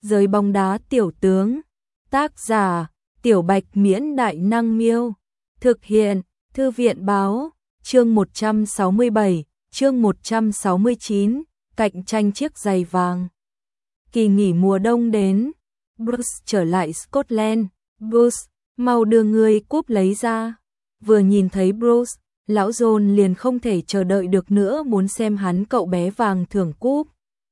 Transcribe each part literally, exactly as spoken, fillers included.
Giới bóng đá tiểu tướng. Tác giả: Tiểu Bạch Miễn Đại Năng Miêu. Thực hiện: Thư viện Báo. Chương một trăm sáu mươi bảy, chương một trăm sáu mươi chín, cạnh tranh chiếc giày vàng. Kỳ nghỉ mùa đông đến, Bruce trở lại Scotland. Bruce, mau đưa ngươi cúp lấy ra. Vừa nhìn thấy Bruce, lão John liền không thể chờ đợi được nữa, muốn xem hắn cậu bé vàng thưởng cúp.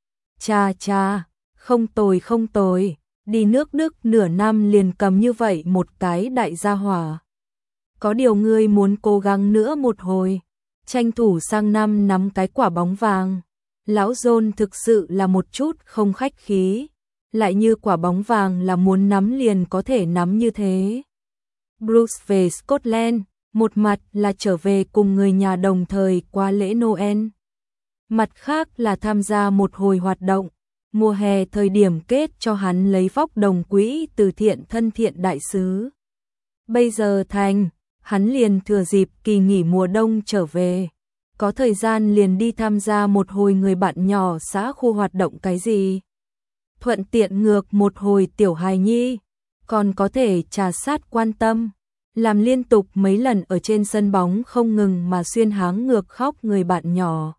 Cha cha, không tồi không tồi, đi nước Đức nửa năm liền cầm như vậy một cái đại gia hỏa. Có điều ngươi muốn cố gắng nữa một hồi, tranh thủ sang năm nắm cái quả bóng vàng. Lão John thực sự là một chút không khách khí, lại như quả bóng vàng là muốn nắm liền có thể nắm như thế. Bruce về Scotland, một mặt là trở về cùng người nhà đồng thời qua lễ Noel. Mặt khác là tham gia một hồi hoạt động, mùa hè thời điểm kết cho hắn lấy vóc đồng quỹ từ thiện thân thiện đại sứ. Bây giờ thành, hắn liền thừa dịp kỳ nghỉ mùa đông trở về. Có thời gian liền đi tham gia một hồi người bạn nhỏ xã khu hoạt động cái gì. Thuận tiện ngược một hồi tiểu hài nhi, còn có thể trà sát quan tâm. Làm liên tục mấy lần ở trên sân bóng không ngừng mà xuyên háng ngược khóc người bạn nhỏ.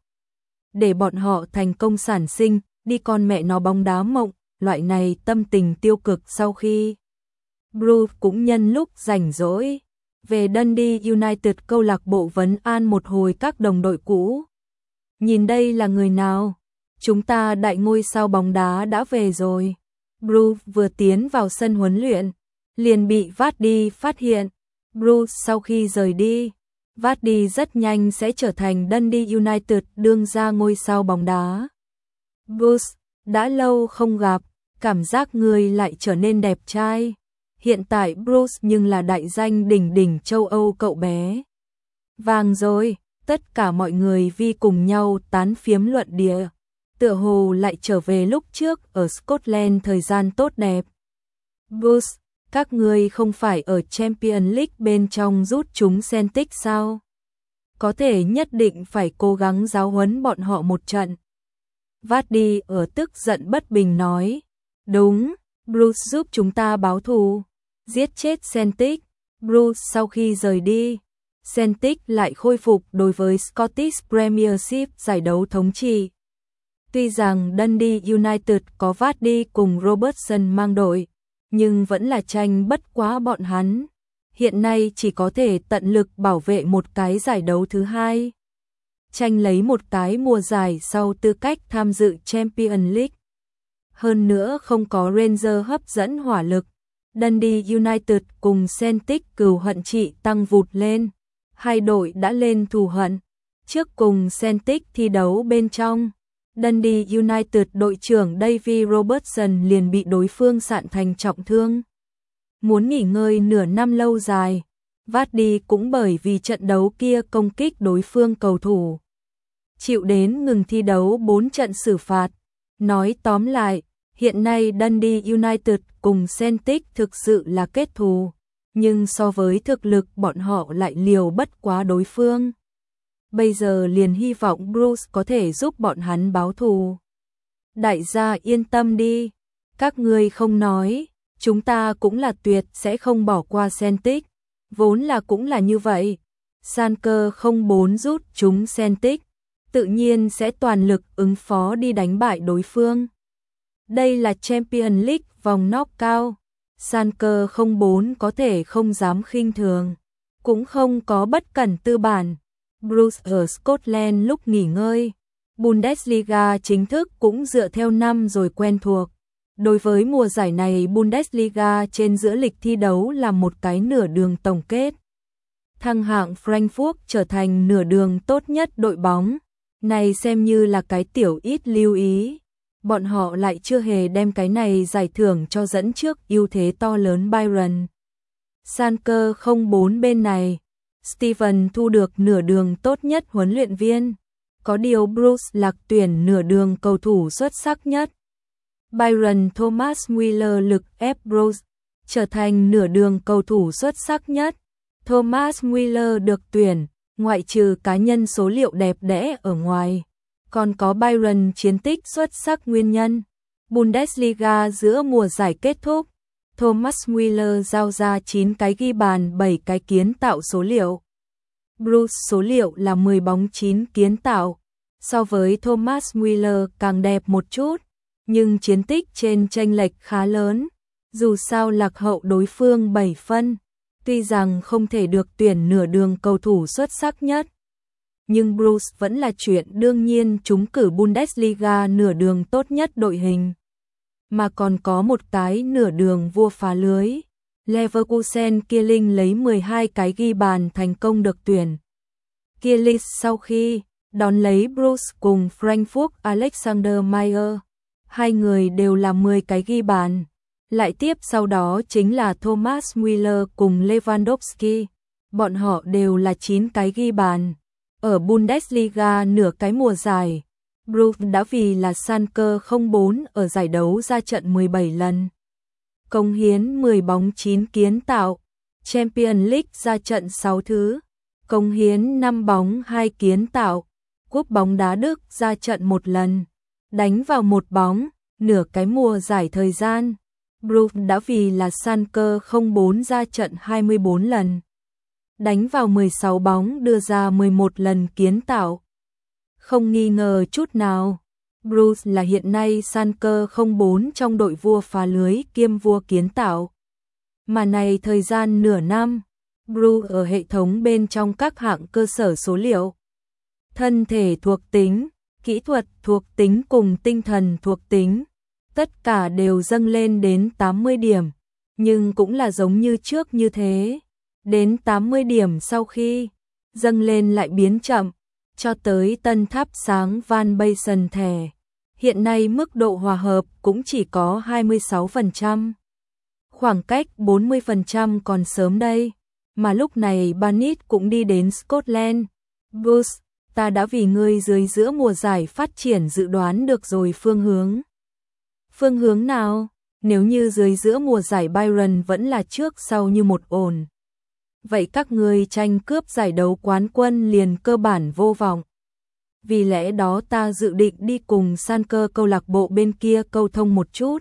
Để bọn họ thành công sản sinh, đi con mẹ nó bóng đá mộng, loại này tâm tình tiêu cực sau khi. Bruce cũng nhân lúc rảnh rỗi, về Dundee United câu lạc bộ vấn an một hồi các đồng đội cũ. Nhìn đây là người nào? Chúng ta đại ngôi sao bóng đá đã về rồi. Bruce vừa tiến vào sân huấn luyện, liền bị Vardy phát hiện. Bruce sau khi rời đi, Vardy rất nhanh sẽ trở thành Dundee United đương ra ngôi sao bóng đá. Bruce, đã lâu không gặp, cảm giác người lại trở nên đẹp trai. Hiện tại Bruce nhưng là đại danh đỉnh đỉnh châu Âu cậu bé. Vàng rồi, tất cả mọi người vi cùng nhau tán phiếm luận địa. Tựa hồ lại trở về lúc trước ở Scotland thời gian tốt đẹp. Bruce, các ngươi không phải ở Champions League bên trong rút chúng Celtic sao? Có thể nhất định phải cố gắng giáo huấn bọn họ một trận. Vardy ở tức giận bất bình nói. Đúng, Bruce giúp chúng ta báo thù, giết chết Celtic. Bruce sau khi rời đi, Celtic lại khôi phục đối với Scottish Premiership giải đấu thống trị. Tuy rằng Dundee United có Vardy cùng Robertson mang đội, nhưng vẫn là tranh bất quá bọn hắn. Hiện nay chỉ có thể tận lực bảo vệ một cái giải đấu thứ hai, tranh lấy một cái mùa giải sau tư cách tham dự Champions League. Hơn nữa không có Rangers hấp dẫn hỏa lực, Dundee United cùng Celtic cừu hận trị tăng vụt lên. Hai đội đã lên thù hận. Trước cùng Celtic thi đấu bên trong, Dundee United đội trưởng Davy Robertson liền bị đối phương sạn thành trọng thương. Muốn nghỉ ngơi nửa năm lâu dài, Vardy cũng bởi vì trận đấu kia công kích đối phương cầu thủ, chịu đến ngừng thi đấu bốn trận xử phạt. Nói tóm lại, hiện nay Dundee United cùng Celtic thực sự là kết thù, nhưng so với thực lực bọn họ lại liều bất quá đối phương. Bây giờ liền hy vọng Bruce có thể giúp bọn hắn báo thù. Đại gia yên tâm đi, các ngươi không nói, chúng ta cũng là tuyệt sẽ không bỏ qua Celtic, vốn là cũng là như vậy. Schalke không bốn rút chúng Celtic, tự nhiên sẽ toàn lực ứng phó đi đánh bại đối phương. Đây là Champions League vòng knock-out, Schalke không bốn có thể không dám khinh thường, cũng không có bất cẩn tư bản. Bruce ở Scotland lúc nghỉ ngơi, Bundesliga chính thức cũng dựa theo năm rồi quen thuộc. Đối với mùa giải này Bundesliga trên giữa lịch thi đấu là một cái nửa đường tổng kết. Thăng hạng Frankfurt trở thành nửa đường tốt nhất đội bóng, này xem như là cái tiểu ít lưu ý. Bọn họ lại chưa hề đem cái này giải thưởng cho dẫn trước ưu thế to lớn Bayern. Schalke không bốn bên này, Steven thu được nửa đường tốt nhất huấn luyện viên, có điều Bruce lạc tuyển nửa đường cầu thủ xuất sắc nhất. Bayern Thomas Müller lực ép Bruce, trở thành nửa đường cầu thủ xuất sắc nhất. Thomas Müller được tuyển, ngoại trừ cá nhân số liệu đẹp đẽ ở ngoài, còn có Bayern chiến tích xuất sắc nguyên nhân. Bundesliga giữa mùa giải kết thúc, Thomas Müller giao ra chín cái ghi bàn bảy cái kiến tạo số liệu. Bruce số liệu là mười bóng chín kiến tạo, so với Thomas Müller càng đẹp một chút, nhưng chiến tích trên chênh lệch khá lớn, dù sao lạc hậu đối phương bảy phân, tuy rằng không thể được tuyển nửa đường cầu thủ xuất sắc nhất. Nhưng Bruce vẫn là chuyện đương nhiên trúng cử Bundesliga nửa đường tốt nhất đội hình. Mà còn có một cái nửa đường vua phá lưới. Leverkusen Kierling lấy mười hai cái ghi bàn thành công được tuyển. Kierling sau khi đón lấy Bruce cùng Frankfurt Alexander Meyer, hai người đều là mười cái ghi bàn. Lại tiếp sau đó chính là Thomas Müller cùng Lewandowski, bọn họ đều là chín cái ghi bàn. Ở Bundesliga nửa cái mùa giải, Bruce đã vì là Schalke không bốn ở giải đấu ra trận mười bảy lần. Cống hiến mười bóng chín kiến tạo, Champions League ra trận sáu thứ, cống hiến năm bóng hai kiến tạo, cúp bóng đá Đức ra trận một lần, đánh vào một bóng, nửa cái mùa giải thời gian. Bruce đã vì là Schalke không bốn ra trận hai mươi bốn lần, đánh vào mười sáu bóng đưa ra mười một lần kiến tạo. Không nghi ngờ chút nào, Bruce là hiện nay Schalke không bốn trong đội vua phá lưới kiêm vua kiến tạo. Mà này thời gian nửa năm, Bruce ở hệ thống bên trong các hạng cơ sở số liệu. Thân thể thuộc tính, kỹ thuật thuộc tính cùng tinh thần thuộc tính, tất cả đều dâng lên đến tám mươi điểm, nhưng cũng là giống như trước như thế. Đến tám mươi điểm sau khi dâng lên lại biến chậm, cho tới tân thắp sáng Van Basten thẻ. Hiện nay mức độ hòa hợp cũng chỉ có hai mươi sáu phần trăm. Khoảng cách bốn mươi phần trăm còn sớm đây. Mà lúc này Banit cũng đi đến Scotland. Bruce, ta đã vì ngươi dưới giữa mùa giải phát triển dự đoán được rồi phương hướng. Phương hướng nào? Nếu như dưới giữa mùa giải Bayern vẫn là trước sau như một ổn, vậy các ngươi tranh cướp giải đấu quán quân liền cơ bản vô vọng. Vì lẽ đó ta dự định đi cùng Schalke câu lạc bộ bên kia câu thông một chút.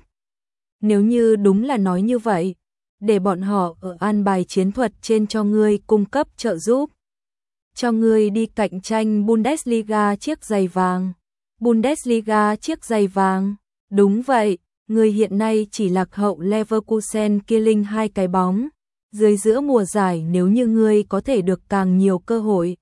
Nếu như đúng là nói như vậy, để bọn họ ở an bài chiến thuật trên cho ngươi cung cấp trợ giúp. Cho ngươi đi cạnh tranh Bundesliga chiếc giày vàng. Bundesliga chiếc giày vàng. Đúng vậy, ngươi hiện nay chỉ lạc hậu Leverkusen Kierling hai cái bóng. Dưới giữa mùa giải nếu như ngươi có thể được càng nhiều cơ hội,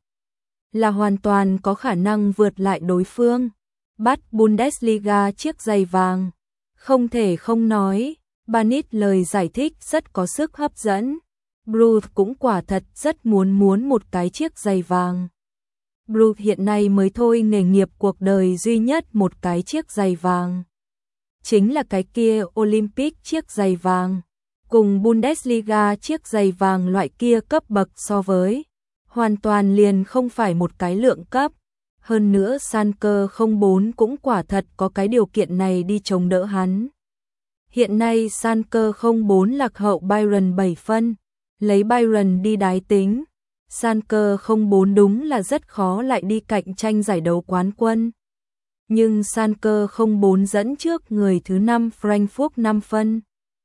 là hoàn toàn có khả năng vượt lại đối phương. Bắt Bundesliga chiếc giày vàng. Không thể không nói, Banit lời giải thích rất có sức hấp dẫn. Bruce cũng quả thật rất muốn muốn một cái chiếc giày vàng. Bruce hiện nay mới thôi nghề nghiệp cuộc đời duy nhất một cái chiếc giày vàng. Chính là cái kia Olympic chiếc giày vàng. Cùng Bundesliga chiếc giày vàng loại kia cấp bậc so với, hoàn toàn liền không phải một cái lượng cấp. Hơn nữa Schalke không bốn cũng quả thật có cái điều kiện này đi chống đỡ hắn. Hiện nay Schalke không bốn lạc hậu Bayern bảy phân, lấy Bayern đi đái tính, Schalke không bốn đúng là rất khó lại đi cạnh tranh giải đấu quán quân. Nhưng Schalke không bốn dẫn trước người thứ năm Frankfurt năm phân.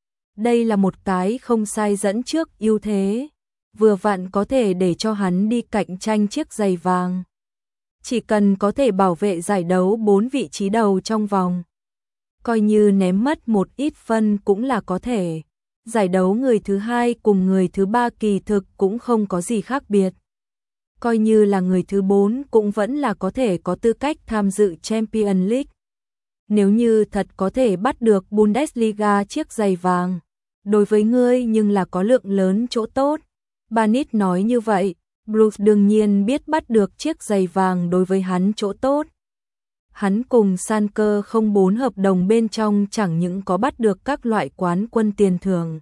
Đây là một cái không sai dẫn trước ưu thế, vừa vặn có thể để cho hắn đi cạnh tranh chiếc giày vàng. Chỉ cần có thể bảo vệ giải đấu bốn vị trí đầu trong vòng, coi như ném mất một ít phân cũng là có thể. Giải đấu người thứ hai cùng người thứ ba kỳ thực cũng không có gì khác biệt. Coi như là người thứ bốn cũng vẫn là có thể có tư cách tham dự Champions League. Nếu như thật có thể bắt được Bundesliga chiếc giày vàng, đối với ngươi nhưng là có lượng lớn chỗ tốt. Banit nói như vậy, Bruce đương nhiên biết bắt được chiếc giày vàng đối với hắn chỗ tốt. Hắn cùng Schalke không bốn hợp đồng bên trong chẳng những có bắt được các loại quán quân tiền thưởng,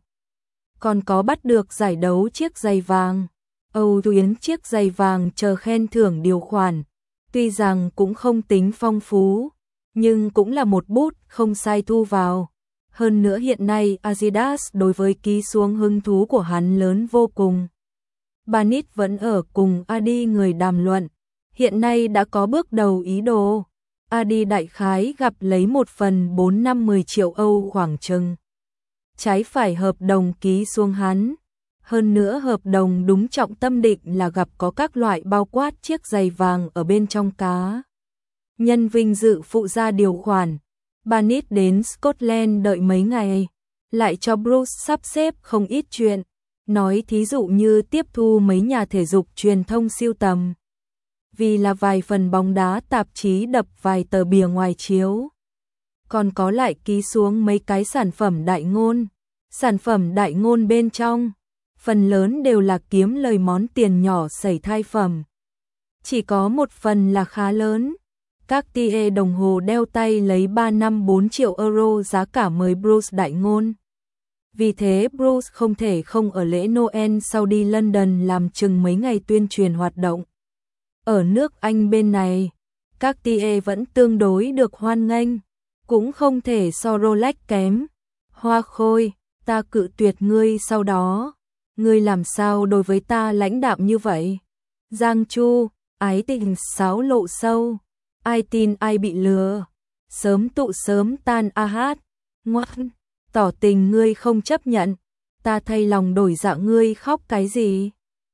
còn có bắt được giải đấu chiếc giày vàng, Âu tuyến chiếc giày vàng chờ khen thưởng điều khoản. Tuy rằng cũng không tính phong phú, nhưng cũng là một bút không sai thu vào. Hơn nữa hiện nay Adidas đối với ký xuống hứng thú của hắn lớn vô cùng. Banit vẫn ở cùng Adi người đàm luận, hiện nay đã có bước đầu ý đồ. Adi đại khái gặp lấy một phần bốn năm mười triệu Âu khoảng chừng. Trái phải hợp đồng ký xuống hắn. Hơn nữa hợp đồng đúng trọng tâm định là gặp có các loại bao quát chiếc giày vàng ở bên trong cá. Nhân vinh dự phụ gia điều khoản. Barnett đến Scotland đợi mấy ngày, lại cho Bruce sắp xếp không ít chuyện. Nói thí dụ như tiếp thu mấy nhà thể dục truyền thông siêu tầm. Vì là vài phần bóng đá tạp chí đập vài tờ bìa ngoài chiếu. Còn có lại ký xuống mấy cái sản phẩm đại ngôn. Sản phẩm đại ngôn bên trong, phần lớn đều là kiếm lời món tiền nhỏ sẩy thai phẩm. Chỉ có một phần là khá lớn. Cartier đồng hồ đeo tay lấy ba năm bốn triệu euro giá cả mời Bruce đại ngôn. Vì thế Bruce không thể không ở lễ Noel sau đi London làm chừng mấy ngày tuyên truyền hoạt động. Ở nước Anh bên này, Cartier vẫn tương đối được hoan nghênh, cũng không thể so Rolex kém. Hoa Khôi, ta cự tuyệt ngươi sau đó. Ngươi làm sao đối với ta lãnh đạm như vậy? Giang Chu, ái tình sáo lộ sâu. Ai tin ai bị lừa. Sớm tụ sớm tan a hát. Ngoan, tỏ tình ngươi không chấp nhận. Ta thay lòng đổi dạ ngươi khóc cái gì?